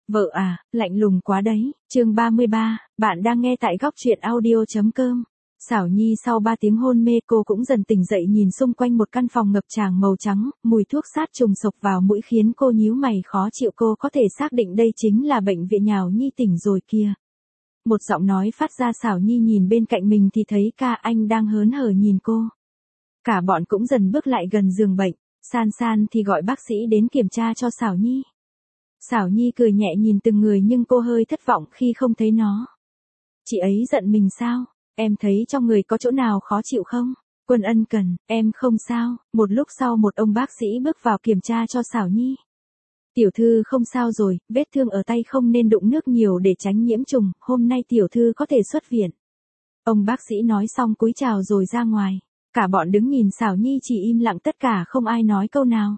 Vợ à, lạnh lùng quá đấy. Chương 33, bạn đang nghe tại góc truyện audio.com. Xảo Nhi sau 3 tiếng hôn mê cô cũng dần tỉnh dậy, nhìn xung quanh một căn phòng ngập tràn màu trắng, mùi thuốc sát trùng sộc vào mũi khiến cô nhíu mày khó chịu. Cô có thể xác định đây chính là bệnh viện Nhào Nhi tỉnh rồi kia. Một giọng nói phát ra. Xảo Nhi nhìn bên cạnh mình thì thấy ca anh đang hớn hở nhìn cô. Cả bọn cũng dần bước lại gần giường bệnh. San San thì gọi bác sĩ đến kiểm tra cho Xảo Nhi. Xảo Nhi cười nhẹ nhìn từng người nhưng cô hơi thất vọng khi không thấy nó. Chị ấy giận mình sao? Em thấy trong người có chỗ nào khó chịu không? Quân ân cần, em không sao. Một lúc sau một ông bác sĩ bước vào kiểm tra cho Xảo Nhi. Tiểu thư không sao rồi, vết thương ở tay không nên đụng nước nhiều để tránh nhiễm trùng, hôm nay tiểu thư có thể xuất viện. Ông bác sĩ nói xong cúi chào rồi ra ngoài. Cả bọn đứng nhìn Xảo Nhi chỉ im lặng, tất cả không ai nói câu nào.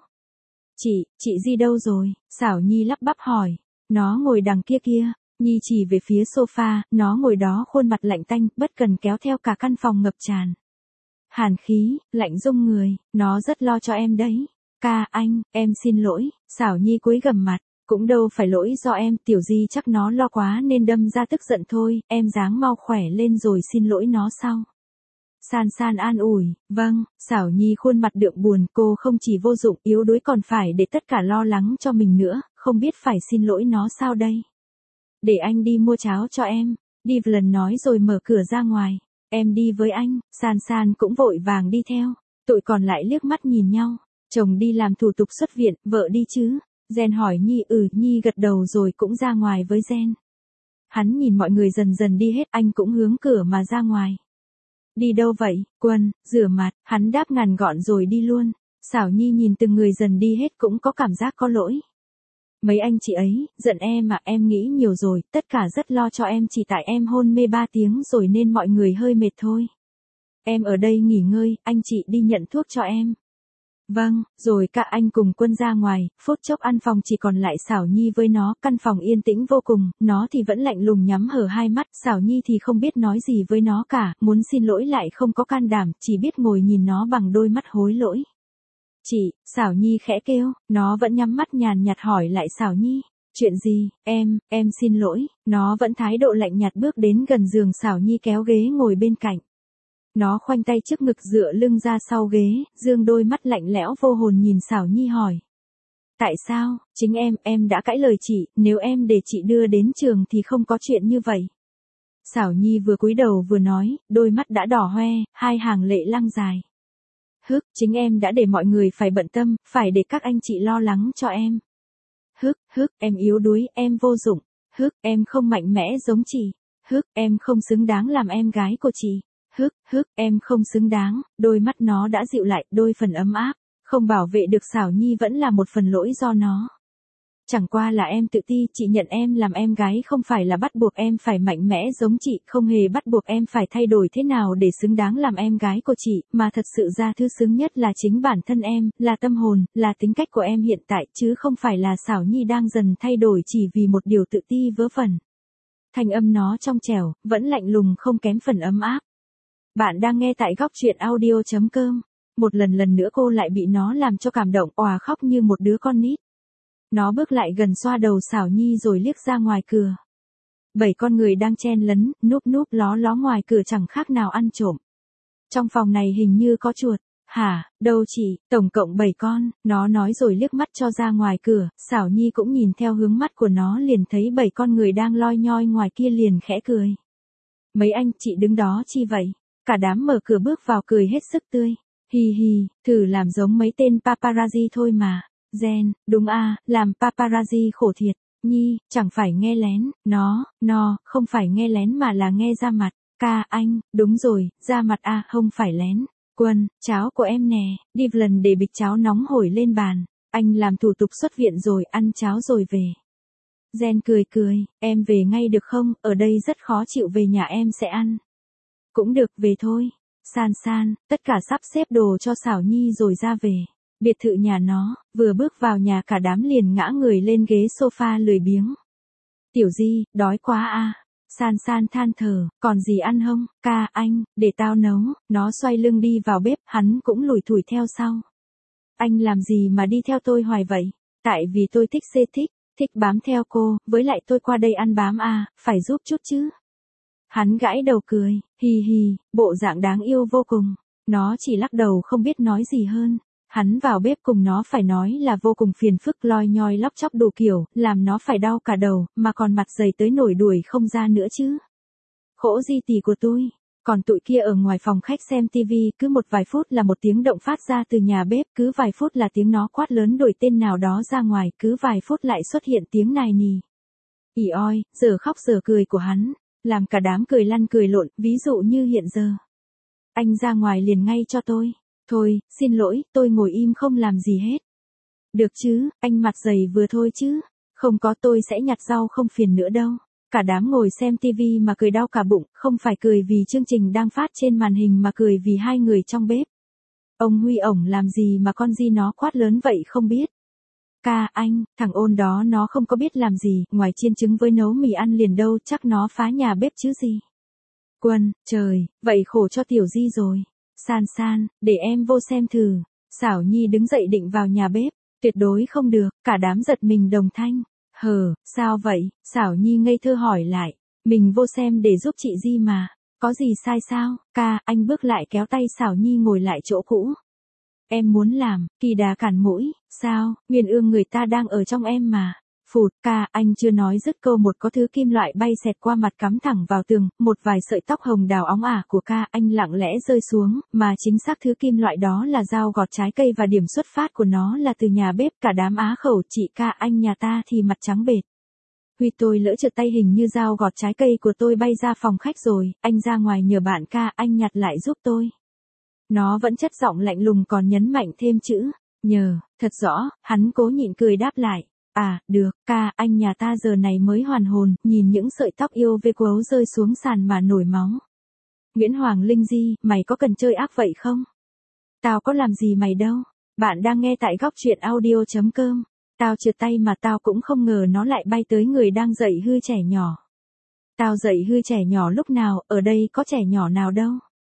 Chị Di đâu rồi? Xảo Nhi lắp bắp hỏi. Nó ngồi đằng kia kia. Nhi chỉ về phía sofa, nó ngồi đó khuôn mặt lạnh tanh, bất cần kéo theo cả căn phòng ngập tràn hàn khí, lạnh rung người, nó rất lo cho em đấy. Ca anh, em xin lỗi. Xảo Nhi cúi gằm mặt, cũng đâu phải lỗi do em, Tiểu Di chắc nó lo quá nên đâm ra tức giận thôi, em ráng mau khỏe lên rồi xin lỗi nó sau. San San an ủi. Vâng. Xảo Nhi khuôn mặt đượm buồn, cô không chỉ vô dụng, yếu đuối còn phải để tất cả lo lắng cho mình nữa, không biết phải xin lỗi nó sao đây. Để anh đi mua cháo cho em. Devlin nói rồi mở cửa ra ngoài. Em đi với anh. San San cũng vội vàng đi theo. Tụi còn lại liếc mắt nhìn nhau. Chồng đi làm thủ tục xuất viện, vợ đi chứ? Jen hỏi Nhi. Nhi gật đầu rồi cũng ra ngoài với Jen. Hắn nhìn mọi người dần dần đi hết, anh cũng hướng cửa mà ra ngoài. Đi đâu vậy, Quân? Rửa mặt. Hắn đáp ngắn gọn rồi đi luôn. Xảo Nhi nhìn từng người dần đi hết cũng có cảm giác có lỗi. Mấy anh chị ấy, giận em mà, em nghĩ nhiều rồi, tất cả rất lo cho em, chỉ tại em hôn mê 3 tiếng rồi nên mọi người hơi mệt thôi. Em ở đây nghỉ ngơi, anh chị đi nhận thuốc cho em. Vâng. Rồi cả anh cùng Quân ra ngoài, phút chốc ăn phòng chỉ còn lại Xảo Nhi với nó, căn phòng yên tĩnh vô cùng, nó thì vẫn lạnh lùng nhắm hở hai mắt, Xảo Nhi thì không biết nói gì với nó cả, muốn xin lỗi lại không có can đảm, chỉ biết ngồi nhìn nó bằng đôi mắt hối lỗi. Chị, Xảo Nhi khẽ kêu, nó vẫn nhắm mắt nhàn nhạt hỏi lại Xảo Nhi. Chuyện gì? Em xin lỗi. Nó vẫn thái độ lạnh nhạt bước đến gần giường Xảo Nhi kéo ghế ngồi bên cạnh. Nó khoanh tay trước ngực dựa lưng ra sau ghế, dương đôi mắt lạnh lẽo vô hồn nhìn Xảo Nhi hỏi. Tại sao? Chính em đã cãi lời chị, nếu em để chị đưa đến trường thì không có chuyện như vậy. Xảo Nhi vừa cúi đầu vừa nói, đôi mắt đã đỏ hoe, hai hàng lệ lăn dài. Chính em đã để mọi người phải bận tâm, phải để các anh chị lo lắng cho em. Em yếu đuối, em vô dụng. Em không mạnh mẽ giống chị. Em không xứng đáng làm em gái của chị. Em không xứng đáng. Đôi mắt nó đã dịu lại, đôi phần ấm áp. Không bảo vệ được Xảo Nhi vẫn là một phần lỗi do nó. Chẳng qua là em tự ti, chị nhận em làm em gái không phải là bắt buộc em phải mạnh mẽ giống chị, không hề bắt buộc em phải thay đổi thế nào để xứng đáng làm em gái của chị, mà thật sự ra thứ xứng nhất là chính bản thân em, là tâm hồn, là tính cách của em hiện tại, chứ không phải là Xảo Nhi đang dần thay đổi chỉ vì một điều tự ti vớ vẩn. Thanh âm nó trong trẻo, vẫn lạnh lùng không kém phần ấm áp. Bạn đang nghe tại góc truyện audio.com. Một lần nữa cô lại bị nó làm cho cảm động, òa khóc như một đứa con nít. Nó bước lại gần xoa đầu Xảo Nhi rồi liếc ra ngoài cửa. 7 con người đang chen lấn, núp ló ngoài cửa chẳng khác nào ăn trộm. Trong phòng này hình như có chuột. Hả, đâu chị, tổng cộng 7 con, nó nói rồi liếc mắt cho ra ngoài cửa, Xảo Nhi cũng nhìn theo hướng mắt của nó liền thấy 7 con người đang loi nhoi ngoài kia liền khẽ cười. Mấy anh chị đứng đó chi vậy? Cả đám mở cửa bước vào cười hết sức tươi. Hi hi, thử làm giống mấy tên paparazzi thôi mà. Jen, đúng làm paparazzi khổ thiệt. Nhi, chẳng phải nghe lén, nó, không phải nghe lén mà là nghe ra mặt. Ca anh, đúng rồi, ra mặt không phải lén. Quân, cháo của em nè. Devlin để bịch cháo nóng hổi lên bàn. Anh làm thủ tục xuất viện rồi, ăn cháo rồi về. Jen cười, em về ngay được không, ở đây rất khó chịu, về nhà em sẽ ăn. Cũng được, về thôi. San, tất cả sắp xếp đồ cho Xảo Nhi rồi ra về. Biệt thự nhà nó, vừa bước vào nhà cả đám liền ngã người lên ghế sofa lười biếng. Tiểu Di, đói quá San than thở, còn gì ăn không? Ca anh, để tao nấu. Nó xoay lưng đi vào bếp, hắn cũng lủi thủi theo sau. Anh làm gì mà đi theo tôi hoài vậy? Tại vì tôi thích xê thích. thích bám theo cô, với lại tôi qua đây ăn bám à, phải giúp chút chứ. Hắn gãi đầu cười, hì hì, bộ dạng đáng yêu vô cùng. Nó chỉ lắc đầu không biết nói gì hơn. Hắn vào bếp cùng nó phải nói là vô cùng phiền phức, loi nhoi lóc chóc đủ kiểu, làm nó phải đau cả đầu, mà còn mặt dày tới nổi đuổi không ra nữa chứ. Khổ di tỉ của tôi. Còn tụi kia ở ngoài phòng khách xem tivi, cứ một vài phút là một tiếng động phát ra từ nhà bếp, cứ vài phút là tiếng nó quát lớn đổi tên nào đó ra ngoài, cứ vài phút lại xuất hiện tiếng nài nì. Ỉ oi, giờ khóc giờ cười của hắn, làm cả đám cười lăn cười lộn, ví dụ như hiện giờ. Anh ra ngoài liền ngay cho tôi. Thôi, xin lỗi, tôi ngồi im không làm gì hết. Được chứ, anh mặt dày vừa thôi chứ. Không có tôi sẽ nhặt rau không phiền nữa đâu. Cả đám ngồi xem tivi mà cười đau cả bụng, không phải cười vì chương trình đang phát trên màn hình mà cười vì hai người trong bếp. Ông Huy ổng làm gì mà con Di nó quát lớn vậy không biết. Ca anh, thằng ôn đó nó không có biết làm gì, ngoài chiên trứng với nấu mì ăn liền đâu, chắc nó phá nhà bếp chứ gì. Quân, trời, vậy khổ cho tiểu Di rồi. San San, để em vô xem thử. Xảo Nhi đứng dậy định vào nhà bếp, tuyệt đối không được, cả đám giật mình đồng thanh. Sao vậy? Xảo Nhi ngây thơ hỏi lại. Mình vô xem để giúp chị Di mà. Có gì sai sao? Ca, anh bước lại kéo tay Xảo Nhi ngồi lại chỗ cũ. Em muốn làm, kỳ đà cản mũi, sao, Nguyên Ương người ta đang ở trong em mà. Phụt, ca, anh chưa nói dứt câu một có thứ kim loại bay xẹt qua mặt cắm thẳng vào tường, một vài sợi tóc hồng đào óng ả của ca, anh lặng lẽ rơi xuống, mà chính xác thứ kim loại đó là dao gọt trái cây và điểm xuất phát của nó là từ nhà bếp. Cả đám á khẩu, chị ca anh nhà ta thì mặt trắng bệt. Huy tôi lỡ trượt tay, hình như dao gọt trái cây của tôi bay ra phòng khách rồi, anh ra ngoài nhờ bạn ca anh nhặt lại giúp tôi. Nó vẫn chất giọng lạnh lùng còn nhấn mạnh thêm chữ, nhờ, thật rõ, hắn cố nhịn cười đáp lại. À, được, ca, anh nhà ta giờ này mới hoàn hồn, nhìn những sợi tóc yêu vê quấu rơi xuống sàn mà nổi máu. Nguyễn Hoàng Linh Di, mày có cần chơi ác vậy không? Tao có làm gì mày đâu. Bạn đang nghe tại góc truyện audio.com. Tao trượt tay mà tao cũng không ngờ nó lại bay tới người đang dạy hư trẻ nhỏ. Tao dạy hư trẻ nhỏ lúc nào, ở đây có trẻ nhỏ nào đâu.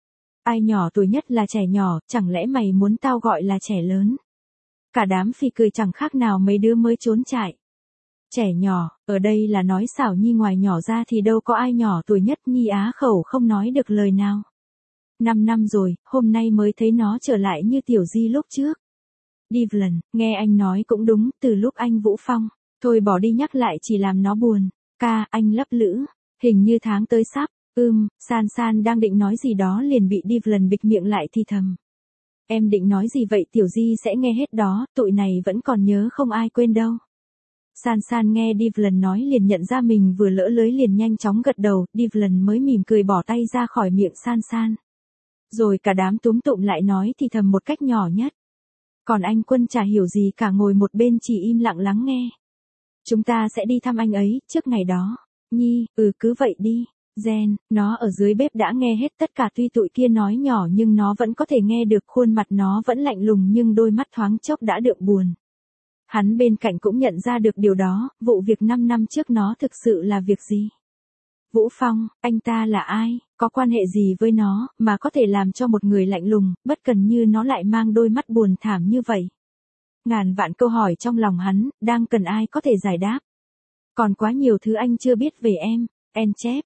Ai nhỏ tuổi nhất là trẻ nhỏ, chẳng lẽ mày muốn tao gọi là trẻ lớn? Cả đám phì cười chẳng khác nào mấy đứa mới trốn chạy. Trẻ nhỏ, ở đây là nói Xảo Nhi, ngoài nhỏ ra thì đâu có ai nhỏ tuổi nhất. Nhi á khẩu không nói được lời nào. 5 năm rồi, hôm nay mới thấy nó trở lại như tiểu Di lúc trước. Devlin, nghe anh nói cũng đúng, từ lúc anh Vũ Phong. Thôi bỏ đi nhắc lại chỉ làm nó buồn. Ca, anh lấp lữ. Hình như tháng tới sắp. San San đang định nói gì đó liền bị Devlin bịt miệng lại thì thầm. Em định nói gì vậy, tiểu Di sẽ nghe hết đó, tụi này vẫn còn nhớ không ai quên đâu. San San nghe Devlin nói liền nhận ra mình vừa lỡ lưới liền nhanh chóng gật đầu, Devlin mới mỉm cười bỏ tay ra khỏi miệng San San. Rồi cả đám túm tụm lại nói thì thầm một cách nhỏ nhất. Còn anh Quân chả hiểu gì cả, ngồi một bên chỉ im lặng lắng nghe. Chúng ta sẽ đi thăm anh ấy, trước ngày đó. Nhi, cứ vậy đi. Jen, nó ở dưới bếp đã nghe hết tất cả, tuy tụi kia nói nhỏ nhưng nó vẫn có thể nghe được, khuôn mặt nó vẫn lạnh lùng nhưng đôi mắt thoáng chốc đã đượm buồn. Hắn bên cạnh cũng nhận ra được điều đó, vụ việc 5 năm trước nó thực sự là việc gì? Vũ Phong, anh ta là ai, có quan hệ gì với nó, mà có thể làm cho một người lạnh lùng, bất cần như nó lại mang đôi mắt buồn thảm như vậy? Ngàn vạn câu hỏi trong lòng hắn, đang cần ai có thể giải đáp. Còn quá nhiều thứ anh chưa biết về em. En chép,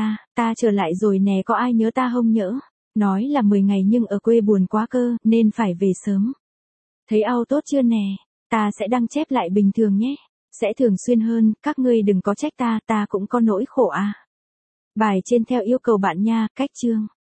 ta trở lại rồi nè, có ai nhớ ta không nhỡ? Nói là 10 ngày nhưng ở quê buồn quá cơ, nên phải về sớm. Thấy ao tốt chưa nè? Ta sẽ đăng chép lại bình thường nhé. Sẽ thường xuyên hơn, các ngươi đừng có trách ta cũng có nỗi khổ à. Bài trên theo yêu cầu bạn nha, cách chương.